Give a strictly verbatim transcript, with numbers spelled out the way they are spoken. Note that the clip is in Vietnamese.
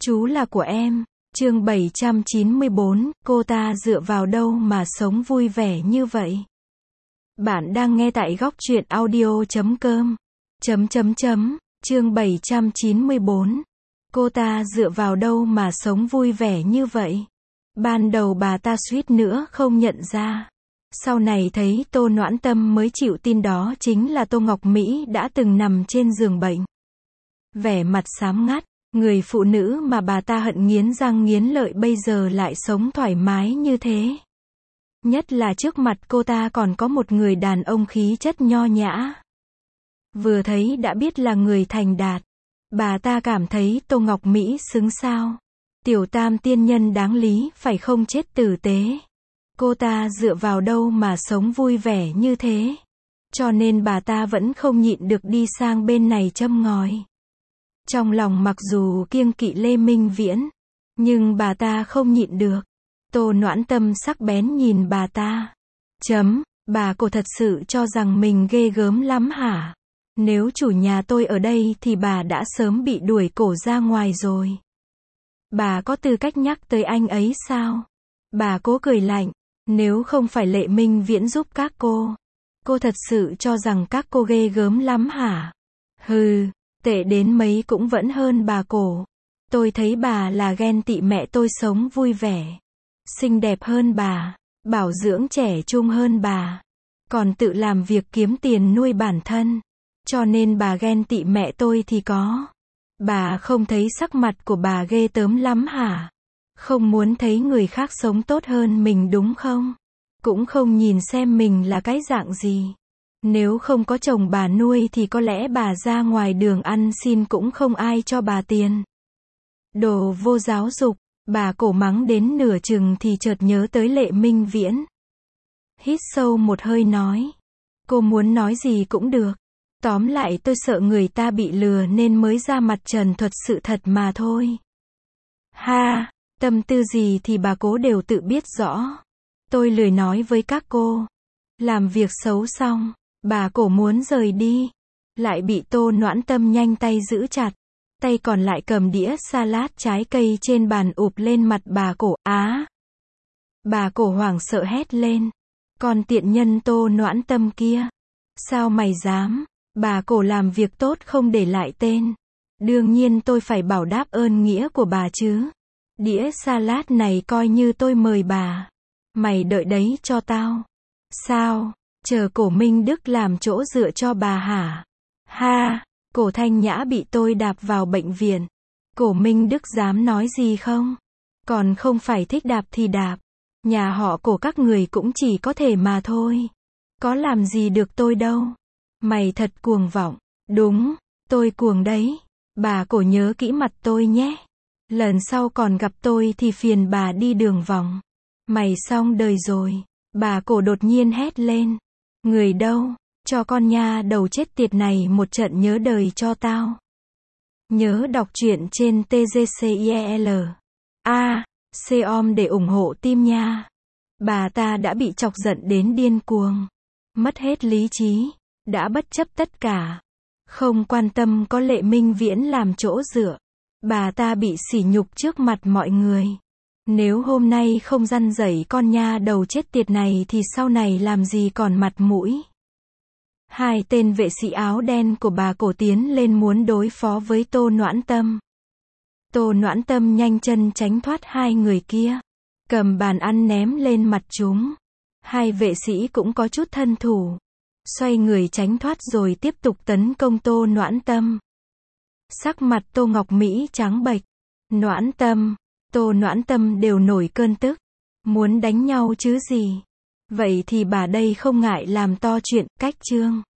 Chú là của em. Chương bảy trăm chín mươi bốn, cô ta dựa vào đâu mà sống vui vẻ như vậy? Bạn đang nghe tại góc truyện audio chấm com. Chấm chấm chấm, chương bảy trăm chín mươi bốn. Cô ta dựa vào đâu mà sống vui vẻ như vậy? Ban đầu bà ta suýt nữa không nhận ra. Sau này thấy Tô Noãn Tâm mới chịu tin đó chính là Tô Ngọc Mỹ đã từng nằm trên giường bệnh. Vẻ mặt xám ngắt, người phụ nữ mà bà ta hận nghiến răng nghiến lợi bây giờ lại sống thoải mái như thế. Nhất là trước mặt cô ta còn có một người đàn ông khí chất nho nhã. Vừa thấy đã biết là người thành đạt. Bà ta cảm thấy Tô Ngọc Mỹ xứng sao. Tiểu tam tiên nhân đáng lý phải không chết tử tế. Cô ta dựa vào đâu mà sống vui vẻ như thế. Cho nên bà ta vẫn không nhịn được đi sang bên này châm ngòi. Trong lòng mặc dù kiêng kỵ Lê Minh Viễn, nhưng bà ta không nhịn được. Tô Noãn Tâm sắc bén nhìn bà ta. Chấm, bà cô thật sự cho rằng mình ghê gớm lắm hả? Nếu chủ nhà tôi ở đây thì bà đã sớm bị đuổi cổ ra ngoài rồi. Bà có tư cách nhắc tới anh ấy sao? Bà cố cười lạnh. Nếu không phải Lệ Minh Viễn giúp các cô, cô thật sự cho rằng các cô ghê gớm lắm hả? Hừ, tệ đến mấy cũng vẫn hơn bà cổ. Tôi thấy bà là ghen tị mẹ tôi sống vui vẻ, xinh đẹp hơn bà, bảo dưỡng trẻ trung hơn bà, còn tự làm việc kiếm tiền nuôi bản thân. Cho nên bà ghen tị mẹ tôi thì có. Bà không thấy sắc mặt của bà ghê tởm lắm hả? Không muốn thấy người khác sống tốt hơn mình đúng không? Cũng không nhìn xem mình là cái dạng gì. Nếu không có chồng bà nuôi thì có lẽ bà ra ngoài đường ăn xin cũng không ai cho bà tiền. Đồ vô giáo dục, bà cổ mắng đến nửa chừng thì chợt nhớ tới Lệ Minh Viễn. Hít sâu một hơi nói. Cô muốn nói gì cũng được. Tóm lại tôi sợ người ta bị lừa nên mới ra mặt trần thuật sự thật mà thôi. Ha, tâm tư gì thì bà cố đều tự biết rõ. Tôi lười nói với các cô. Làm việc xấu xong, bà cổ muốn rời đi. Lại bị Tô Noãn Tâm nhanh tay giữ chặt. Tay còn lại cầm đĩa salad trái cây trên bàn ụp lên mặt bà cổ. Á! Bà cổ hoảng sợ hét lên. Còn tiện nhân Tô Noãn Tâm kia. Sao mày dám? Bà cổ làm việc tốt không để lại tên. Đương nhiên tôi phải bảo đáp ơn nghĩa của bà chứ. Đĩa salad này coi như tôi mời bà. Mày đợi đấy cho tao. Sao? Chờ cổ Minh Đức làm chỗ dựa cho bà hả? Ha! Cổ Thanh Nhã bị tôi đạp vào bệnh viện. Cổ Minh Đức dám nói gì không? Còn không phải thích đạp thì đạp. Nhà họ cổ các người cũng chỉ có thể mà thôi. Có làm gì được tôi đâu. Mày thật cuồng vọng. Đúng, tôi cuồng đấy. Bà cổ nhớ kỹ mặt tôi nhé. Lần sau còn gặp tôi thì phiền bà đi đường vòng. Mày xong đời rồi. Bà cổ đột nhiên hét lên. Người đâu? Cho con nha đầu chết tiệt này một trận nhớ đời cho tao. Nhớ đọc truyện trên tê giê xê i lờ a com để ủng hộ team nha. Bà ta đã bị chọc giận đến điên cuồng. Mất hết lý trí. Đã bất chấp tất cả. Không quan tâm có Lệ Minh Viễn làm chỗ dựa. Bà ta bị sỉ nhục trước mặt mọi người. Nếu hôm nay không răn rẩy con nha đầu chết tiệt này thì sau này làm gì còn mặt mũi. Hai tên vệ sĩ áo đen của bà cổ tiến lên muốn đối phó với Tô Noãn Tâm. Tô Noãn Tâm nhanh chân tránh thoát hai người kia. Cầm bàn ăn ném lên mặt chúng. Hai vệ sĩ cũng có chút thân thủ. Xoay người tránh thoát rồi tiếp tục tấn công Tô Noãn Tâm. Sắc mặt Tô Ngọc Mỹ trắng bệch. Noãn Tâm, Tô Noãn Tâm đều nổi cơn tức. Muốn đánh nhau chứ gì. Vậy thì bà đây không ngại làm to chuyện, cách chương.